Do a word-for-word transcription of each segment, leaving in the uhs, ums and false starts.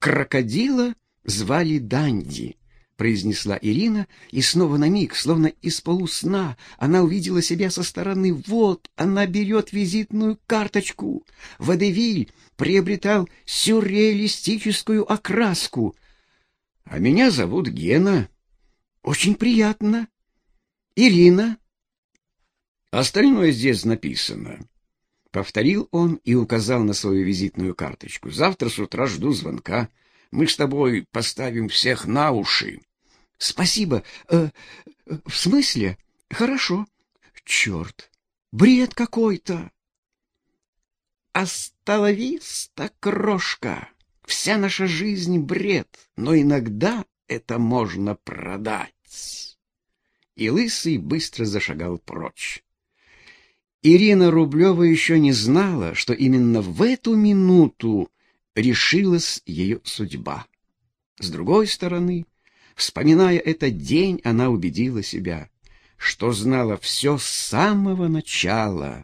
Крокодила звали Данди, произнесла Ирина, и снова на миг, словно из полусна, она увидела себя со стороны. Вот она берет визитную карточку. Водевиль приобретал сюрреалистическую окраску. А меня зовут Гена. Очень приятно. Ирина. Остальное здесь написано. Повторил он и указал на свою визитную карточку. Завтра с утра жду звонка. Мы с тобой поставим всех на уши. Спасибо. Э, в смысле? Хорошо. Черт, бред какой-то. Асталависта, крошка. Вся наша жизнь бред, но иногда это можно продать. И Лысый быстро зашагал прочь. Ирина Рублева еще не знала, что именно в эту минуту решилась ее судьба. С другой стороны, вспоминая этот день, она убедила себя, что знала все с самого начала.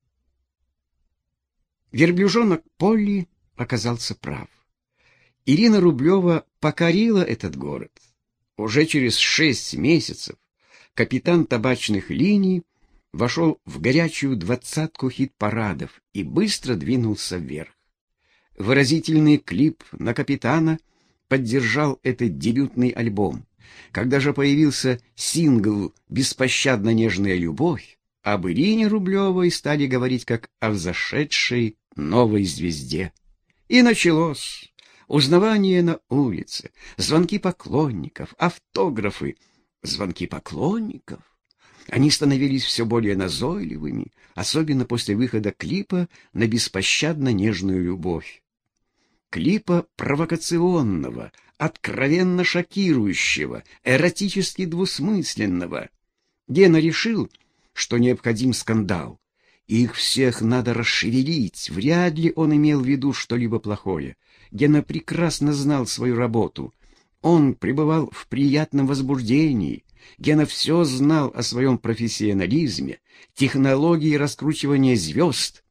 Верблюжонок Полли оказался прав. Ирина Рублева покорила этот город. Уже через шесть месяцев капитан табачных линий вошел в горячую двадцатку хит-парадов и быстро двинулся вверх. Выразительный клип на капитана поддержал этот дебютный альбом. Когда же появился сингл «Беспощадно нежная любовь», об Ирине Рублевой стали говорить как о взошедшей новой звезде. И началось узнавание на улице, звонки поклонников, автографы, звонки поклонников. Они становились все более назойливыми, особенно после выхода клипа на беспощадно нежную любовь. Клипа провокационного, откровенно шокирующего, эротически двусмысленного. Гена решил, что необходим скандал. Их всех надо расшевелить. Вряд ли он имел в виду что-либо плохое. Гена прекрасно знал свою работу. Он пребывал в приятном возбуждении. Гена все знал о своем профессионализме, технологии раскручивания звезд.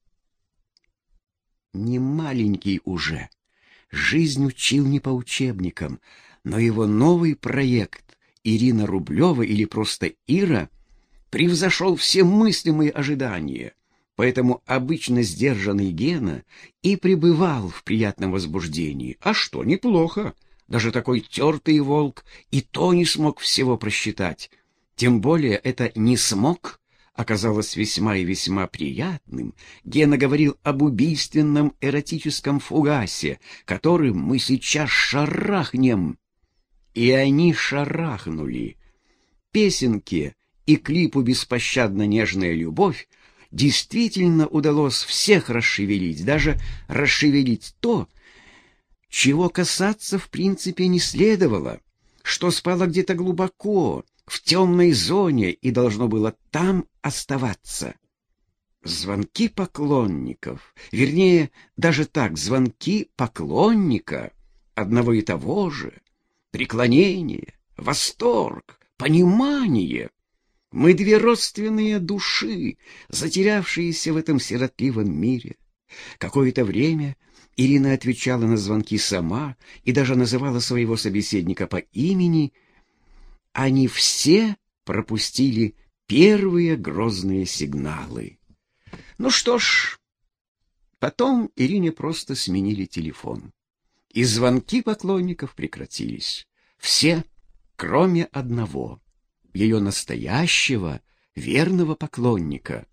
Не маленький уже. Жизнь учил не по учебникам, но его новый проект «Ирина Рублева» или просто «Ира» превзошел все мыслимые ожидания. Поэтому обычно сдержанный Гена и пребывал в приятном возбуждении. А что, неплохо. Даже такой тертый волк и то не смог всего просчитать. Тем более это «не смог» оказалось весьма и весьма приятным. Гена говорил об убийственном эротическом фугасе, которым мы сейчас шарахнем. И они шарахнули. Песенке и клипу «Беспощадно нежная любовь» действительно удалось всех расшевелить, даже расшевелить то, чего касаться в принципе не следовало, что спало где-то глубоко, в темной зоне и должно было там оставаться. Звонки поклонников, вернее, даже так, звонки поклонника, одного и того же, преклонение, восторг, понимание. Мы две родственные души, затерявшиеся в этом сиротливом мире. Какое-то время Ирина отвечала на звонки сама и даже называла своего собеседника по имени. Они все пропустили первые грозные сигналы. Ну что ж, потом Ирине просто сменили телефон. И звонки поклонников прекратились. Все, кроме одного, ее настоящего, верного поклонника.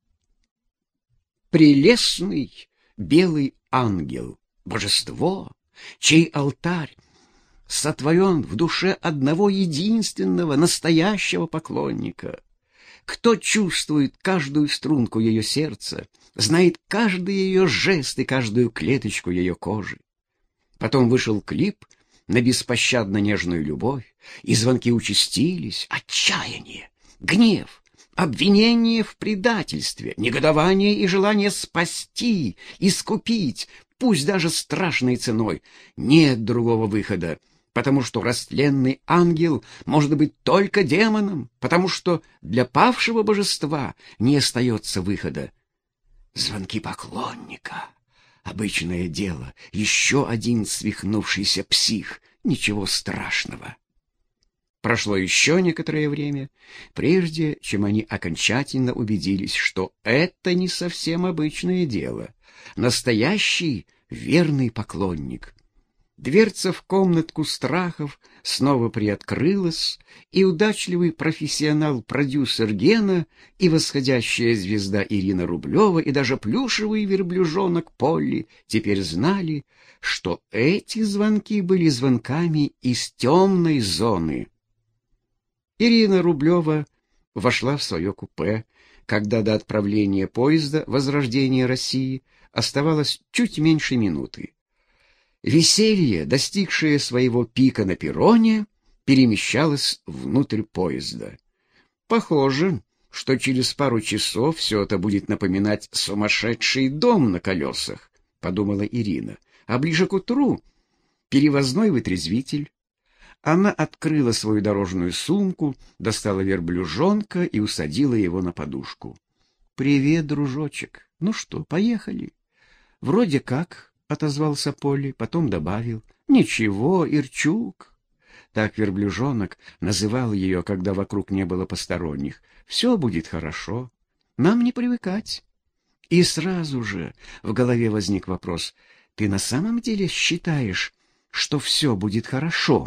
Прелестный белый ангел, божество, чей алтарь сотворен в душе одного единственного настоящего поклонника. Кто чувствует каждую струнку ее сердца, знает каждый ее жест и каждую клеточку ее кожи. Потом вышел клип на беспощадно нежную любовь, и звонки участились. Отчаяние, гнев, обвинение в предательстве, негодование и желание спасти, искупить, пусть даже страшной ценой. Нет другого выхода, потому что растленный ангел может быть только демоном, потому что для павшего божества не остается выхода. Звонки поклонника. Обычное дело, еще один свихнувшийся псих, ничего страшного. Прошло еще некоторое время, прежде чем они окончательно убедились, что это не совсем обычное дело. Настоящий верный поклонник. Дверца в комнатку страхов снова приоткрылась, и удачливый профессионал-продюсер Гена, и восходящая звезда Ирина Рублева, и даже плюшевый верблюжонок Полли теперь знали, что эти звонки были звонками из темной зоны. Ирина Рублева вошла в свое купе, когда до отправления поезда «Возрождение России» оставалось чуть меньше минуты. Веселье, достигшее своего пика на перроне, перемещалось внутрь поезда. Похоже, что через пару часов все это будет напоминать сумасшедший дом на колесах, подумала Ирина, а ближе к утру перевозной вытрезвитель. Она открыла свою дорожную сумку, достала верблюжонка и усадила его на подушку. «Привет, дружочек. Ну что, поехали?» «Вроде как», — отозвался Полли, потом добавил. «Ничего, Ирчук». Так верблюжонок называл ее, когда вокруг не было посторонних. «Все будет хорошо. Нам не привыкать». И сразу же в голове возник вопрос. «Ты на самом деле считаешь, что все будет хорошо?»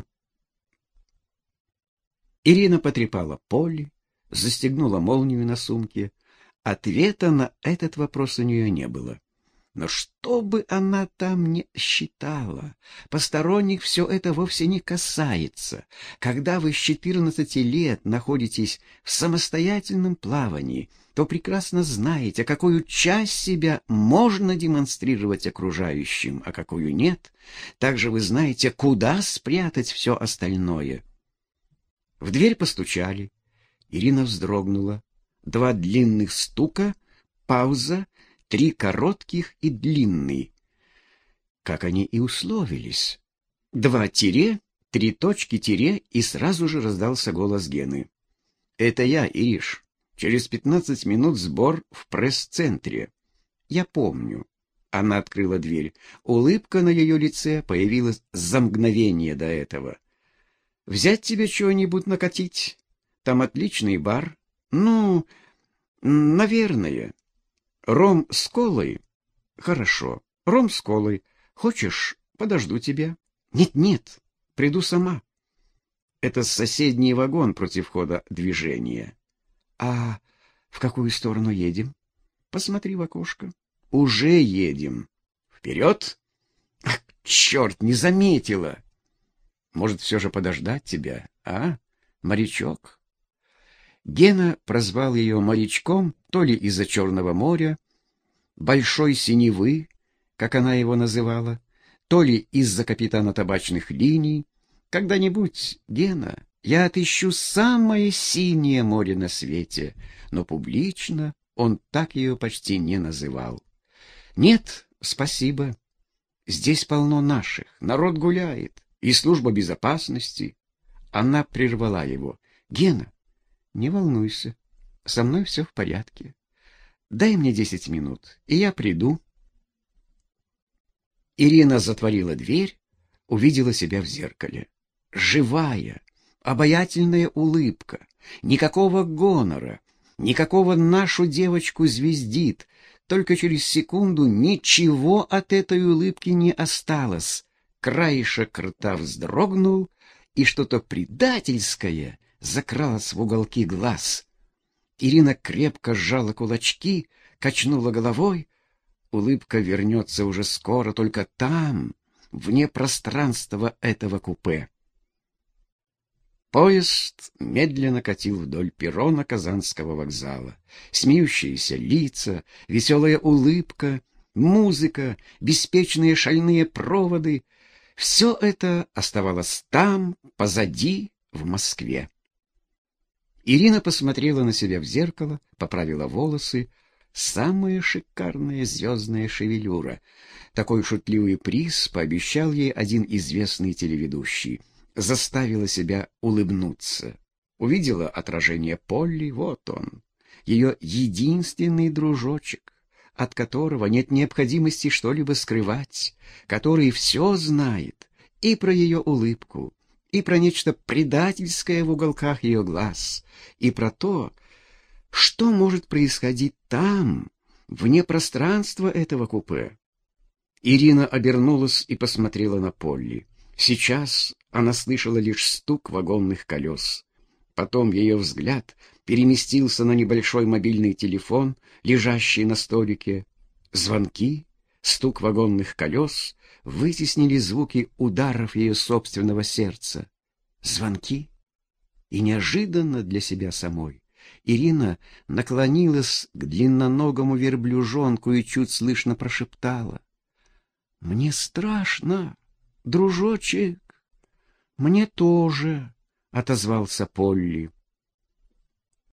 Ирина потрепала Полли, застегнула молнию на сумке. Ответа на этот вопрос у нее не было. Но что бы она там ни считала, посторонних все это вовсе не касается. Когда вы с четырнадцати лет находитесь в самостоятельном плавании, то прекрасно знаете, какую часть себя можно демонстрировать окружающим, а какую нет. Также вы знаете, куда спрятать все остальное. В дверь постучали. Ирина вздрогнула. Два длинных стука, пауза, три коротких и длинный. Как они и условились. Два тире, три точки тире, и сразу же раздался голос Гены. «Это я, Ириш. Через пятнадцать минут сбор в пресс-центре». «Я помню». Она открыла дверь. Улыбка на ее лице появилась за мгновение до этого. «Взять тебе чего-нибудь накатить? Там отличный бар. Ну, наверное. Ром с колой? Хорошо, ром с колой. Хочешь, подожду тебя?» «Нет-нет, приду сама». Это соседний вагон против хода движения. «А в какую сторону едем?» «Посмотри в окошко». «Уже едем. Вперед!» «Ах, черт, не заметила!» «Может, все же подождать тебя, а, морячок?» Гена прозвал ее морячком то ли из-за Черного моря, Большой Синевы, как она его называла, то ли из-за капитана табачных линий. «Когда-нибудь, Гена, я отыщу самое синее море на свете», но публично он так ее почти не называл. «Нет, спасибо. Здесь полно наших, народ гуляет. И служба безопасности». Она прервала его. «Гена, не волнуйся, со мной все в порядке. Дай мне десять минут, и я приду». Ирина затворила дверь, увидела себя в зеркале. Живая, обаятельная улыбка, никакого гонора, никакого «нашу девочку звездит». Только через секунду ничего от этой улыбки не осталось. Краешек рта вздрогнул, и что-то предательское закралось в уголки глаз. Ирина крепко сжала кулачки, качнула головой. Улыбка вернется уже скоро, только там, вне пространства этого купе. Поезд медленно катил вдоль перрона Казанского вокзала. Смеющиеся лица, веселая улыбка, музыка, беспечные шальные проводы — все это оставалось там, позади, в Москве. Ирина посмотрела на себя в зеркало, поправила волосы. Самая шикарная звездная шевелюра. Такой шутливый приз пообещал ей один известный телеведущий. Заставила себя улыбнуться. Увидела отражение Полли, вот он, ее единственный дружочек. от которого нет необходимости что-либо скрывать, который все знает и про ее улыбку, и про нечто предательское в уголках ее глаз, и про то, что может происходить там, вне пространства этого купе. Ирина обернулась и посмотрела на Полли. Сейчас она слышала лишь стук вагонных колес. Потом ее взгляд переместился на небольшой мобильный телефон, лежащий на столике. Звонки, стук вагонных колес вытеснили звуки ударов ее собственного сердца. Звонки. И неожиданно для себя самой Ирина наклонилась к длинноногому верблюжонку и чуть слышно прошептала: «Мне страшно, дружочек». «Мне тоже», — отозвался Полли.